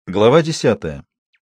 Глава 10.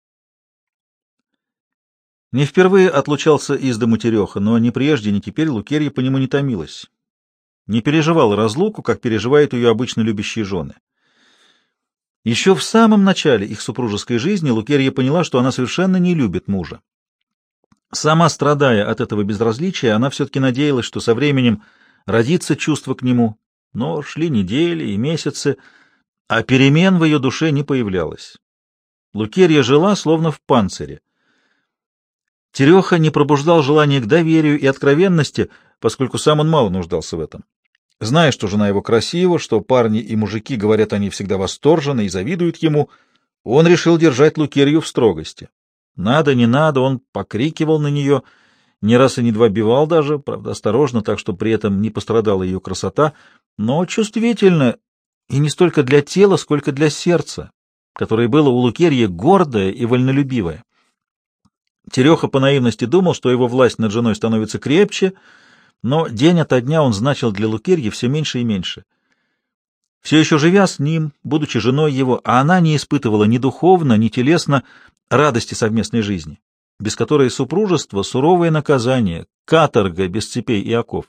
Не впервые отлучался из дому Тереха, но ни прежде, ни теперь Лукерья по нему не томилась. Не переживала разлуку, как переживают ее обычно любящие жены. Еще в самом начале их супружеской жизни Лукерья поняла, что она совершенно не любит мужа. Сама страдая от этого безразличия, она все-таки надеялась, что со временем родится чувство к нему, но шли недели и месяцы, а перемен в ее душе не появлялось. Лукерья жила словно в панцире. Тереха не пробуждал желания к доверию и откровенности, поскольку сам он мало нуждался в этом. Зная, что жена его красива, что парни и мужики говорят о ней всегда восторженно и завидуют ему, он решил держать Лукерью в строгости. Надо, не надо, он покрикивал на нее, не раз и не два бивал даже, правда, осторожно, так что при этом не пострадала ее красота, но чувствительно, и не столько для тела, сколько для сердца, которое было у Лукерьи гордое и вольнолюбивое. Тереха по наивности думал, что его власть над женой становится крепче, но день ото дня он значил для Лукерьи все меньше и меньше. Все еще живя с ним, будучи женой его, а она не испытывала ни духовно, ни телесно радости совместной жизни, без которой супружество — суровое наказание, каторга без цепей и оков.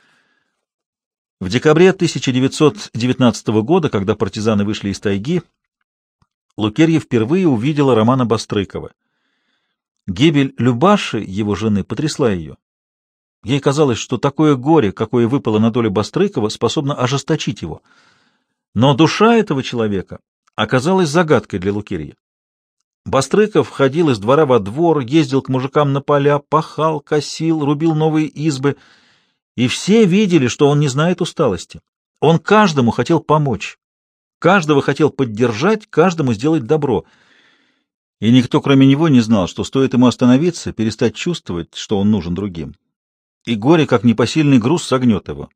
В декабре 1919 года, когда партизаны вышли из тайги, Лукерья впервые увидела Романа Бастрыкова. Гибель Любаши, его жены, потрясла ее. Ей казалось, что такое горе, какое выпало на долю Бастрыкова, способно ожесточить его. Но душа этого человека оказалась загадкой для Лукерьи. Бастрыков ходил из двора во двор, ездил к мужикам на поля, пахал, косил, рубил новые избы, и все видели, что он не знает усталости. Он каждому хотел помочь, каждого хотел поддержать, каждому сделать добро. И никто, кроме него, не знал, что стоит ему остановиться, перестать чувствовать, что он нужен другим. И горе, как непосильный груз, согнет его.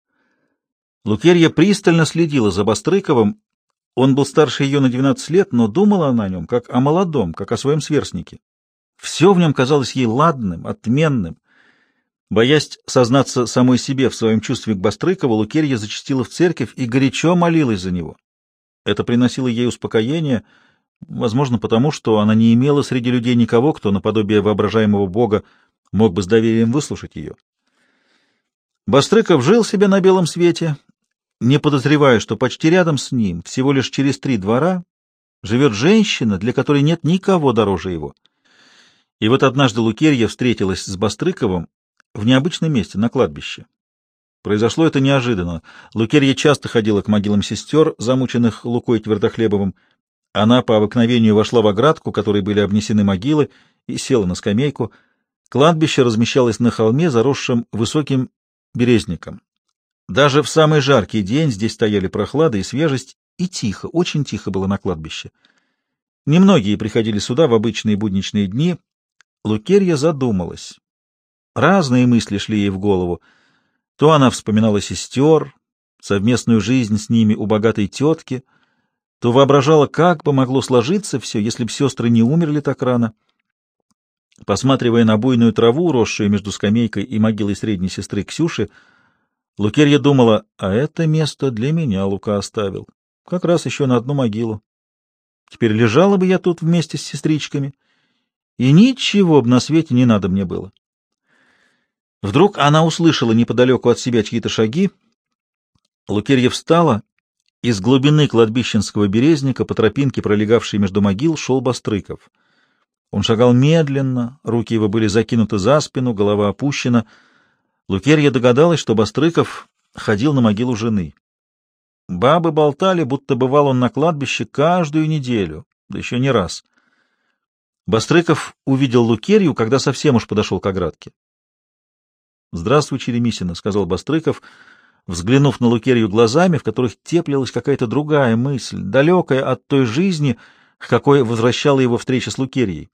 Лукерья пристально следила за Бастрыковым. Он был старше ее на 12 лет, но думала она о нем, как о молодом, как о своем сверстнике. Все в нем казалось ей ладным, отменным. Боясь сознаться самой себе в своем чувстве к Бастрыкову, Лукерья зачастила в церковь и горячо молилась за него. Это приносило ей успокоение, возможно, потому, что она не имела среди людей никого, кто наподобие воображаемого Бога мог бы с доверием выслушать ее. Бастрыков жил себе на белом свете, не подозревая, что почти рядом с ним, всего лишь через 3 двора, живет женщина, для которой нет никого дороже его. И вот однажды Лукерья встретилась с Бастрыковым в необычном месте, на кладбище. Произошло это неожиданно. Лукерья часто ходила к могилам сестер, замученных Лукой Твердохлебовым. Она по обыкновению вошла в оградку, которой были обнесены могилы, и села на скамейку. Кладбище размещалось на холме, заросшем высоким березником. Даже в самый жаркий день здесь стояли прохлада и свежесть, и тихо, очень тихо было на кладбище. Немногие приходили сюда в обычные будничные дни. Лукерья задумалась. Разные мысли шли ей в голову. То она вспоминала сестер, совместную жизнь с ними у богатой тетки, то воображала, как бы могло сложиться все, если б сестры не умерли так рано. Посматривая на буйную траву, росшую между скамейкой и могилой средней сестры Ксюши, Лукерья думала, а это место для меня Лука оставил, как раз еще на одну могилу. Теперь лежала бы я тут вместе с сестричками, и ничего бы на свете не надо мне было. Вдруг она услышала неподалеку от себя чьи-то шаги. Лукерья встала. Из глубины кладбищенского березника по тропинке, пролегавшей между могил, шел Бастрыков. Он шагал медленно, руки его были закинуты за спину, голова опущена. Лукерья догадалась, что Бастрыков ходил на могилу жены. Бабы болтали, будто бывал он на кладбище каждую неделю, да еще не раз. Бастрыков увидел Лукерью, когда совсем уж подошел к оградке. — Здравствуй, Черемисина, — сказал Бастрыков, взглянув на Лукерью глазами, в которых теплилась какая-то другая мысль, далекая от той жизни, к какой возвращала его встреча с Лукерьей.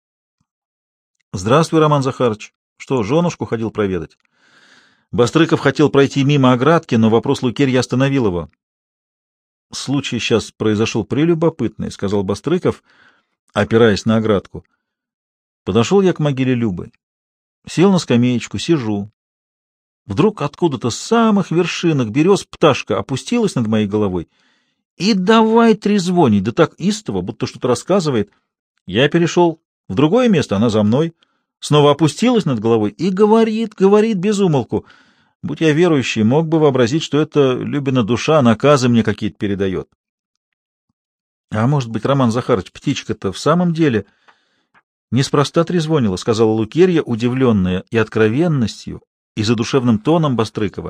— Здравствуй, Роман Захарыч. Что, женушку ходил проведать? Бастрыков хотел пройти мимо оградки, но вопрос Лукерьи остановил его. — Случай сейчас произошел прелюбопытный, — сказал Бастрыков, опираясь на оградку. Подошел я к могиле Любы. Сел на скамеечку, сижу. Вдруг откуда-то с самых вершинок берез пташка опустилась над моей головой И давай трезвонить, да так истово, будто что-то рассказывает. Я перешел в другое место, она за мной. Снова опустилась над головой и говорит, говорит без умолку. Будь я верующий, мог бы вообразить, что это Любина душа наказы мне какие-то передает. А может быть, Роман Захарович, птичка-то в самом деле неспроста трезвонила, сказала Лукерья, удивленная и откровенностью, и задушевным тоном Бастрыкова.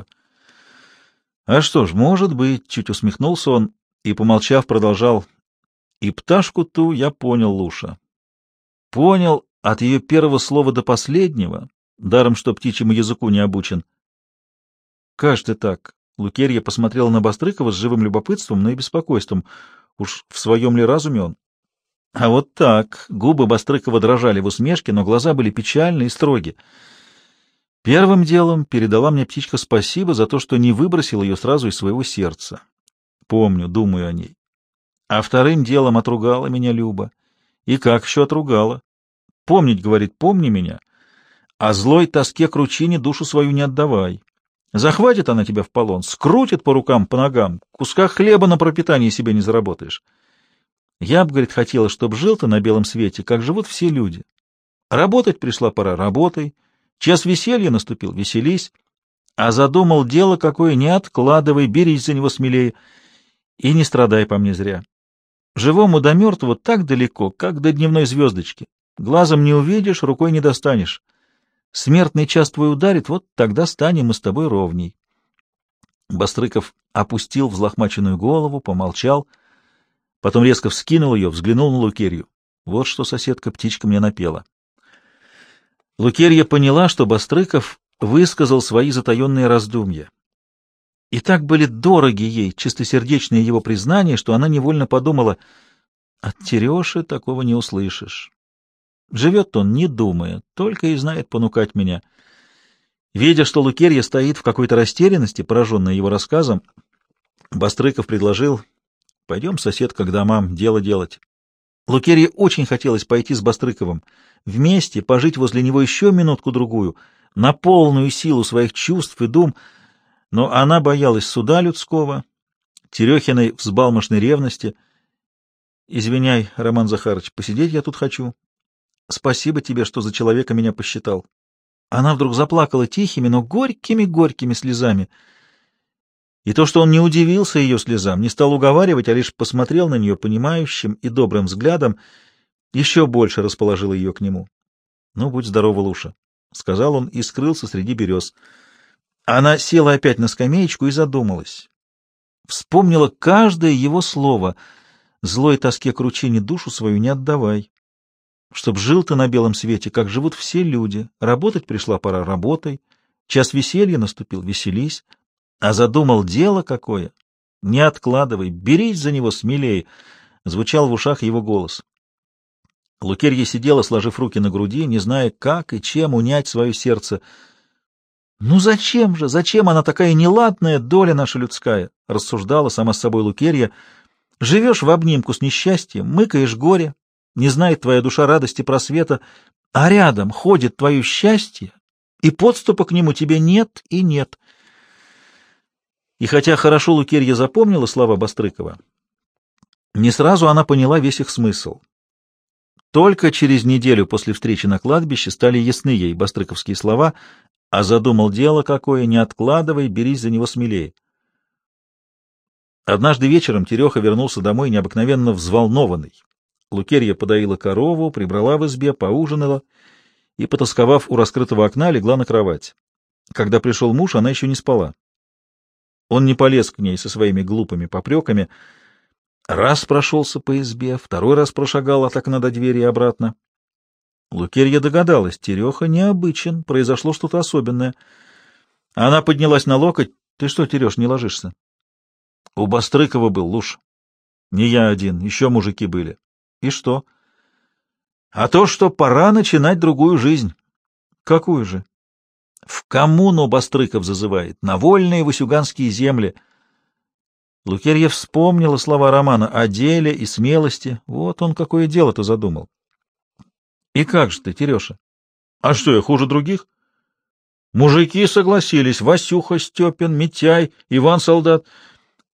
А что ж, может быть, чуть усмехнулся он и, помолчав, продолжал. И пташку ту я понял, Луша. Понял от ее первого слова до последнего, даром что птичьему языку не обучен. Как же ты так? Лукерья посмотрела на Бастрыкова с живым любопытством, но и беспокойством. Уж в своем ли разуме он? А вот так. Губы Бастрыкова дрожали в усмешке, но глаза были печальны и строги. Первым делом передала мне птичка спасибо за то, что не выбросил ее сразу из своего сердца. Помню, думаю о ней. А вторым делом отругала меня Люба. И как еще отругала? Помнить, говорит, помни меня, а злой тоске кручине душу свою не отдавай. Захватит она тебя в полон, скрутит по рукам, по ногам, куска хлеба на пропитание себе не заработаешь. Я б, говорит, хотела, чтоб жил ты на белом свете, как живут все люди. Работать пришла пора, работай. Час веселья наступил, веселись. А задумал дело какое, не откладывай, берись за него смелее и не страдай по мне зря. Живому до мертвого так далеко, как до дневной звездочки. Глазом не увидишь, рукой не достанешь. Смертный час твой ударит, вот тогда станем мы с тобой ровней. Бастрыков опустил взлохмаченную голову, помолчал, потом резко вскинул ее, взглянул на Лукерью. Вот что соседка птичка мне напела. Лукерья поняла, что Бастрыков высказал свои затаенные раздумья. И так были дороги ей чистосердечные его признания, что она невольно подумала: от Тереши такого не услышишь. Живет он, не думая, только и знает понукать меня. Видя, что Лукерья стоит в какой-то растерянности, пораженная его рассказом, Бастрыков предложил: пойдем, соседка, к домам, дело делать. Лукерье очень хотелось пойти с Бастрыковым, вместе пожить возле него еще минутку-другую, на полную силу своих чувств и дум, но она боялась суда людского, Терехиной взбалмошной ревности. «Извиняй, Роман Захарович, посидеть я тут хочу. Спасибо тебе, что за человека меня посчитал». Она вдруг заплакала тихими, но горькими-горькими слезами. И то, что он не удивился ее слезам, не стал уговаривать, а лишь посмотрел на нее понимающим и добрым взглядом, еще больше расположил ее к нему. «Ну, будь здорова, Луша», — сказал он и скрылся среди берез. Она села опять на скамеечку и задумалась. Вспомнила каждое его слово. «Злой тоске кручине душу свою не отдавай. Чтоб жил ты на белом свете, как живут все люди. Работать пришла пора — работай. Час веселья наступил — веселись. А задумал дело какое? Не откладывай, берись за него смелее», — звучал в ушах его голос. Лукерья сидела, сложив руки на груди, не зная, как и чем унять свое сердце. «Ну зачем же, зачем она такая неладная, доля наша людская?» — рассуждала сама с собой Лукерья. «Живешь в обнимку с несчастьем, мыкаешь горе, не знает твоя душа радости просвета, а рядом ходит твое счастье, и подступа к нему тебе нет и нет». И хотя хорошо Лукерья запомнила слова Бастрыкова, не сразу она поняла весь их смысл. Только через неделю после встречи на кладбище стали ясны ей бастрыковские слова: «А задумал дело какое, не откладывай, берись за него смелее». Однажды вечером Тереха вернулся домой необыкновенно взволнованный. Лукерья подоила корову, прибрала в избе, поужинала и, потосковав у раскрытого окна, легла на кровать. Когда пришел муж, она еще не спала. Он не полез к ней со своими глупыми попреками. Раз прошелся по избе, второй раз прошагал от окна до двери и обратно. Лукерья догадалась: Тереха необычен, произошло что-то особенное. Она поднялась на локоть. «Ты что, Тереш, не ложишься?» «У Бастрыкова был, Луж. Не я один, еще мужики были». «И что?» «А то, что пора начинать другую жизнь». «Какую же?» «В коммуну Бастрыков зазывает, на вольные васюганские земли». Лукерья вспомнила слова Романа о деле и смелости. Вот он какое дело-то задумал. «И как же ты, Тереша?» «А что, я хуже других?» «Мужики согласились: Васюха Степин, Митяй, Иван Солдат.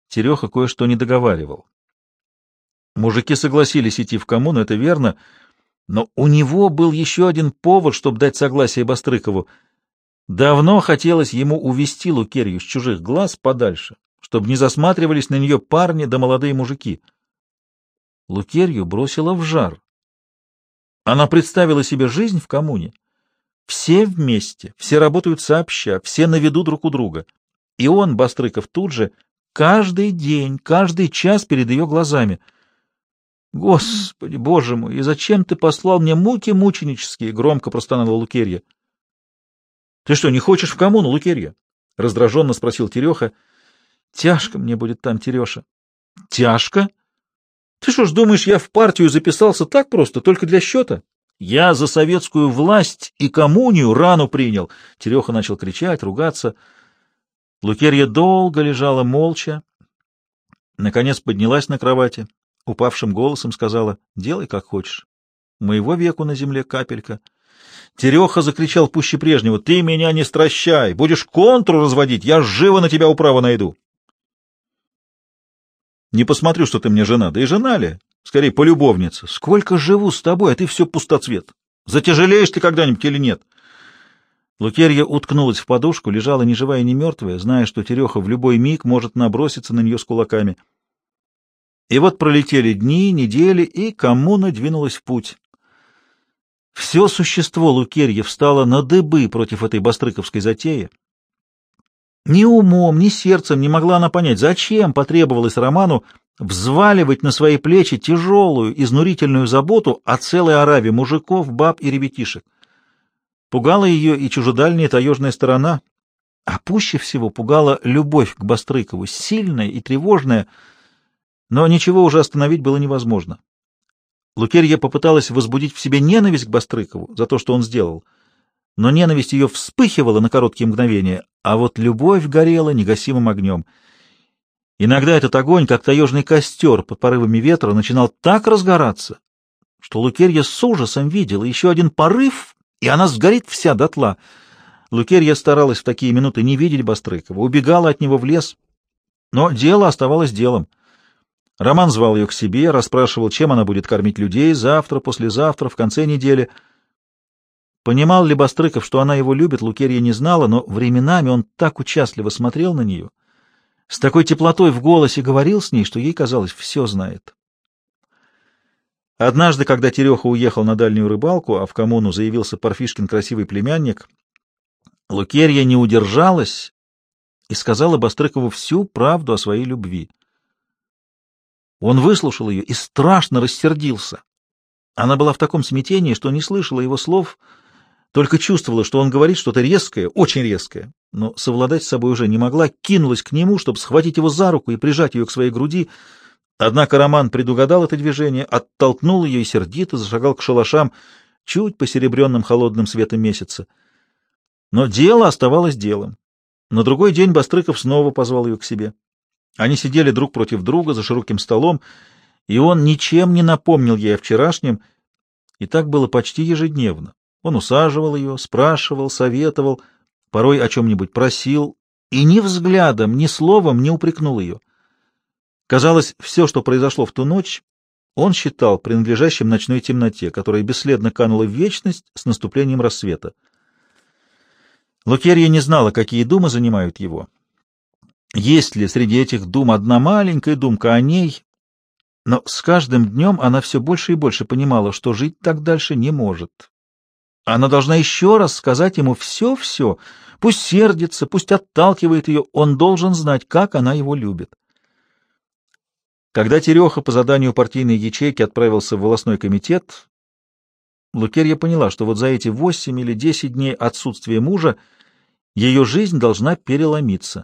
Тереха кое-что не договаривал. Мужики согласились идти в коммуну, это верно, но у него был еще один повод, чтобы дать согласие Бастрыкову. Давно хотелось ему увести Лукерью с чужих глаз подальше, чтобы не засматривались на нее парни да молодые мужики. Лукерью бросила в жар. Она представила себе жизнь в коммуне. Все вместе, все работают сообща, все на виду друг у друга. И он, Бастрыков, тут же, каждый день, каждый час перед ее глазами. «Господи, Боже мой, и зачем ты послал мне муки мученические?» — громко простонала Лукерья. «Ты что, не хочешь в коммуну, Лукерья?» — раздраженно спросил Тереха. «Тяжко мне будет там, Тереша». «Тяжко? Ты что ж думаешь, я в партию записался так просто, только для счета? Я за советскую власть и коммунию рану принял». Тереха начал кричать, ругаться. Лукерья долго лежала молча. Наконец поднялась на кровати, упавшим голосом сказала: «Делай, как хочешь. Моего веку на земле капелька». Тереха закричал пуще прежнего: «Ты меня не стращай! Будешь контру разводить, я живо на тебя управу найду!» «Не посмотрю, что ты мне жена, да и жена ли? Скорее, полюбовница. Сколько живу с тобой, а ты все пустоцвет. Затяжелеешь ты когда-нибудь или нет?» Лукерья уткнулась в подушку, лежала ни живая, ни мертвая, зная, что Тереха в любой миг может наброситься на нее с кулаками. И вот пролетели дни, недели, и коммуна двинулась в путь. Все существо Лукерьи встало на дыбы против этой бастрыковской затеи. Ни умом, ни сердцем не могла она понять, зачем потребовалось Роману взваливать на свои плечи тяжелую, изнурительную заботу о целой ораве мужиков, баб и ребятишек. Пугала ее и чужедальняя таежная сторона, а пуще всего пугала любовь к Бастрыкову, сильная и тревожная, но ничего уже остановить было невозможно. Лукерья попыталась возбудить в себе ненависть к Бастрыкову за то, что он сделал, но ненависть ее вспыхивала на короткие мгновения, а вот любовь горела негасимым огнем. Иногда этот огонь, как таежный костер под порывами ветра, начинал так разгораться, что Лукерья с ужасом видела еще один порыв, и она сгорит вся дотла. Лукерья старалась в такие минуты не видеть Бастрыкова, убегала от него в лес, но дело оставалось делом. Роман звал ее к себе, расспрашивал, чем она будет кормить людей завтра, послезавтра, в конце недели. Понимал ли Бастрыков, что она его любит, Лукерья не знала, но временами он так участливо смотрел на нее, с такой теплотой в голосе говорил с ней, что ей казалось, все знает. Однажды, когда Тереха уехал на дальнюю рыбалку, а в коммуну заявился Парфишкин красивый племянник, Лукерья не удержалась и сказала Бастрыкову всю правду о своей любви. Он выслушал ее и страшно рассердился. Она была в таком смятении, что не слышала его слов, только чувствовала, что он говорит что-то резкое, очень резкое, но совладать с собой уже не могла, кинулась к нему, чтобы схватить его за руку и прижать ее к своей груди. Однако Роман предугадал это движение, оттолкнул ее и сердито зашагал к шалашам, чуть посеребренным холодным светом месяца. Но дело оставалось делом. На другой день Бастрыков снова позвал ее к себе. Они сидели друг против друга за широким столом, и он ничем не напомнил ей о вчерашнем, и так было почти ежедневно. Он усаживал ее, спрашивал, советовал, порой о чем-нибудь просил, и ни взглядом, ни словом не упрекнул ее. Казалось, все, что произошло в ту ночь, он считал принадлежащим ночной темноте, которая бесследно канула в вечность с наступлением рассвета. Лукерья не знала, какие думы занимают его. Есть ли среди этих дум одна маленькая думка о ней, но с каждым днем она все больше и больше понимала, что жить так дальше не может. Она должна еще раз сказать ему все-все, пусть сердится, пусть отталкивает ее, он должен знать, как она его любит. Когда Тереха по заданию партийной ячейки отправился в волостной комитет, Лукерья поняла, что вот за эти 8 или 10 дней отсутствия мужа ее жизнь должна переломиться.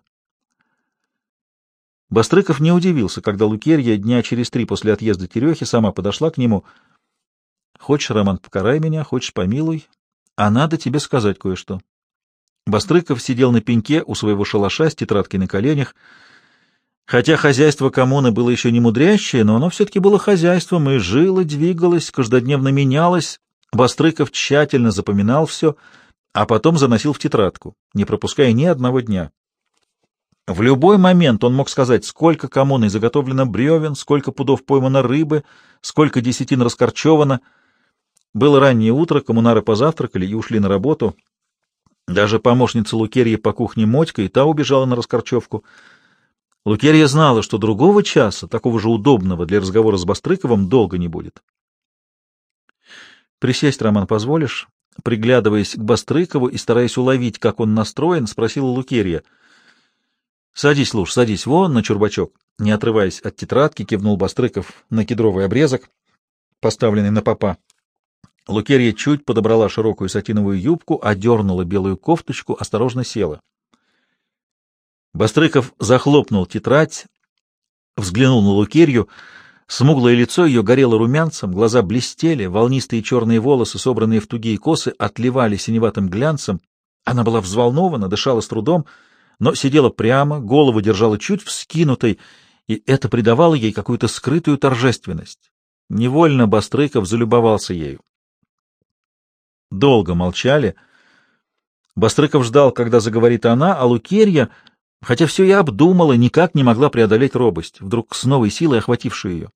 Бастрыков не удивился, когда Лукерья дня через 3 после отъезда Терехи сама подошла к нему. «Хочешь, Роман, покарай меня, хочешь, помилуй, а надо тебе сказать кое-что». Бастрыков сидел на пеньке у своего шалаша с тетрадкой на коленях. Хотя хозяйство коммуны было еще не мудрящее, но оно все-таки было хозяйством и жило, двигалось, каждодневно менялось. Бастрыков тщательно запоминал все, а потом заносил в тетрадку, не пропуская ни одного дня. В любой момент он мог сказать, сколько коммуной заготовлено бревен, сколько пудов поймано рыбы, сколько десятин раскорчевано. Было раннее утро, коммунары позавтракали и ушли на работу. Даже помощница Лукерьи по кухне Мотька и та убежала на раскорчевку. Лукерья знала, что другого часа, такого же удобного для разговора с Бастрыковым, долго не будет. «Присесть, Роман, позволишь?» Приглядываясь к Бастрыкову и стараясь уловить, как он настроен, спросила Лукерья. «Садись, Луж, садись, вон на чурбачок». Не отрываясь от тетрадки, кивнул Бастрыков на кедровый обрезок, поставленный на попа. Лукерья чуть подобрала широкую сатиновую юбку, одернула белую кофточку, осторожно села. Бастрыков захлопнул тетрадь, взглянул на Лукерью. Смуглое лицо ее горело румянцем, глаза блестели, волнистые черные волосы, собранные в тугие косы, отливали синеватым глянцем. Она была взволнована, дышала с трудом, но сидела прямо, голову держала чуть вскинутой, и это придавало ей какую-то скрытую торжественность. Невольно Бастрыков залюбовался ею. Долго молчали. Бастрыков ждал, когда заговорит она, а Лукерья, хотя все и обдумала, никак не могла преодолеть робость, вдруг с новой силой охватившую ее.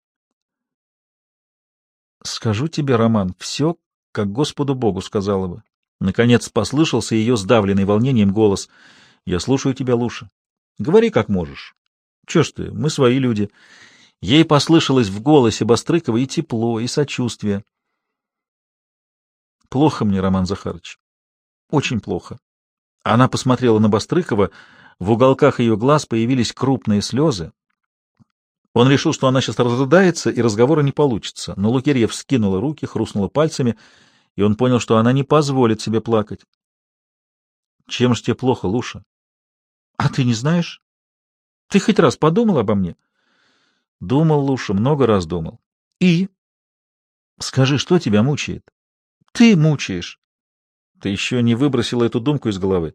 «Скажу тебе, Роман, все, как Господу Богу сказала бы». Наконец послышался ее сдавленный волнением голос. «Я слушаю тебя, Луша. Говори, как можешь. Че ж ты, мы свои люди». Ей послышалось в голосе Бастрыкова и тепло, и сочувствие. «Плохо мне, Роман Захарыч. Очень плохо». Она посмотрела на Бастрыкова, в уголках ее глаз появились крупные слезы. Он решил, что она сейчас разрыдается, и разговора не получится, но Лукерья вскинула руки, хрустнула пальцами, и он понял, что она не позволит себе плакать. «Чем же тебе плохо, Луша?» «А ты не знаешь? Ты хоть раз подумал обо мне?» «Думал, Луша, много раз думал». «И?» «Скажи, что тебя мучает?» «Ты мучаешь». «Ты еще не выбросила эту думку из головы?»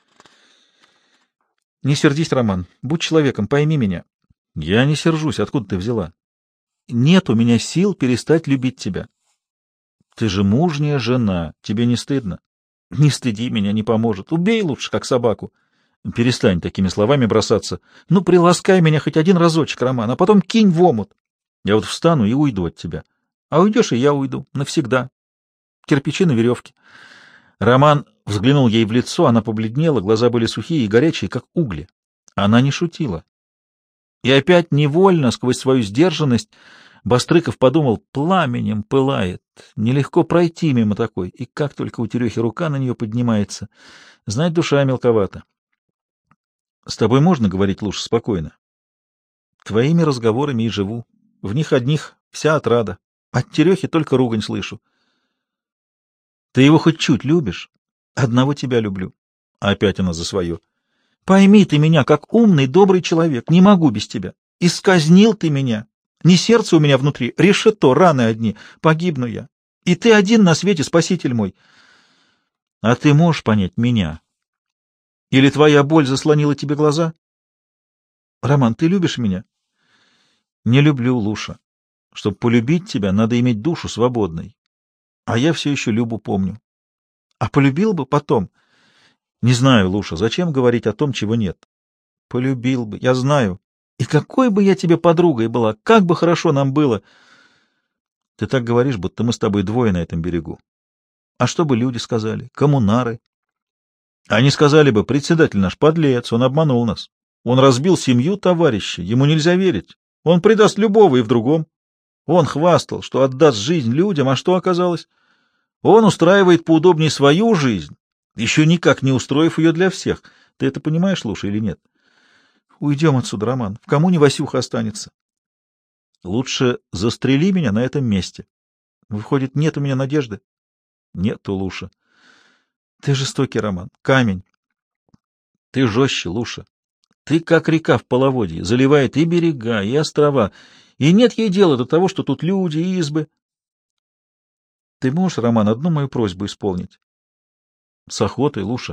«Не сердись, Роман. Будь человеком, пойми меня». «Я не сержусь. Откуда ты взяла?» «Нет у меня сил перестать любить тебя». «Ты же мужняя жена. Тебе не стыдно?» «Не стыди меня, не поможет. Убей лучше, как собаку». «Перестань такими словами бросаться. Ну, приласкай меня хоть один разочек, Роман, а потом кинь в омут. Я вот встану и уйду от тебя. А уйдешь, и я уйду. Навсегда. Кирпичи на веревке». Роман взглянул ей в лицо, она побледнела, глаза были сухие и горячие, как угли. Она не шутила. И опять невольно, сквозь свою сдержанность, Бастрыков подумал, пламенем пылает, нелегко пройти мимо такой, и как только у Терехи рука на нее поднимается, знать душа мелковата. С тобой можно говорить лучше спокойно. Твоими разговорами и живу, в них одних вся отрада, от Терехи только ругань слышу. Ты его хоть чуть любишь? Одного тебя люблю. Опять она за свое. Пойми ты меня, как умный, добрый человек, не могу без тебя. Исказнил ты меня. Не сердце у меня внутри, решето, раны одни, погибну я. И ты один на свете, спаситель мой. А ты можешь понять меня? Или твоя боль заслонила тебе глаза? Роман, ты любишь меня? Не люблю, Луша. Чтобы полюбить тебя, надо иметь душу свободной. А я все еще Любу помню. А полюбил бы потом? Не знаю, Луша, зачем говорить о том, чего нет? Полюбил бы, я знаю. И какой бы я тебе подругой была, как бы хорошо нам было. Ты так говоришь, будто мы с тобой двое на этом берегу. А что бы люди сказали? Коммунары. Они сказали бы, председатель наш подлец, он обманул нас. Он разбил семью товарища, ему нельзя верить. Он предаст любого и в другом. Он хвастал, что отдаст жизнь людям, а что оказалось? Он устраивает поудобнее свою жизнь, еще никак не устроив ее для всех. Ты это понимаешь, Луша, или нет? Уйдем отсюда, Роман. В коммуне Васюха останется. Лучше застрели меня на этом месте. Выходит, нет у меня надежды? Нету, Луша. Ты жестокий, Роман. Камень. Ты жестче, Луша. Ты как река в половодье, заливает и берега, и острова, и нет ей дела до того, что тут люди и избы. Ты можешь, Роман, одну мою просьбу исполнить? С охотой, Луша.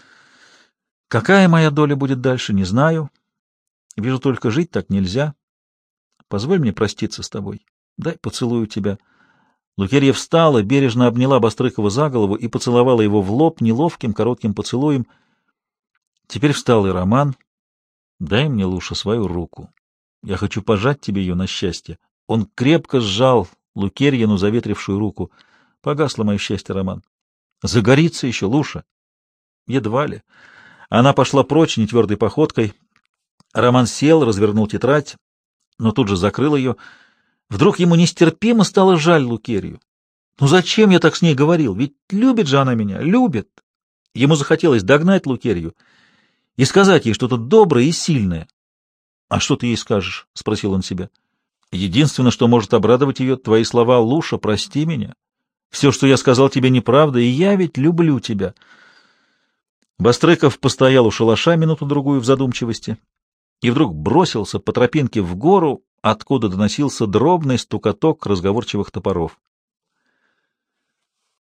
Какая моя доля будет дальше, не знаю. Вижу, только жить так нельзя. Позволь мне проститься с тобой. Дай поцелую тебя. Лукерья встала, бережно обняла Бастрыкова за голову и поцеловала его в лоб неловким коротким поцелуем. Теперь встал и Роман. Дай мне, Луша, свою руку. Я хочу пожать тебе ее на счастье. Он крепко сжал Лукерьину заветрившую руку. Погасло мое счастье, Роман. Загорится еще, Луша. Едва ли. Она пошла прочь нетвердой походкой. Роман сел, развернул тетрадь, но тут же закрыл ее. Вдруг ему нестерпимо стало жаль Лукерью. Ну зачем я так с ней говорил? Ведь любит же она меня, любит. Ему захотелось догнать Лукерью и сказать ей что-то доброе и сильное. — А что ты ей скажешь? — спросил он себя. — Единственное, что может обрадовать ее, твои слова: «Луша, прости меня. Все, что я сказал тебе, неправда, и я ведь люблю тебя». Бастрыков постоял у шалаша минуту-другую в задумчивости и вдруг бросился по тропинке в гору, откуда доносился дробный стукоток разговорчивых топоров.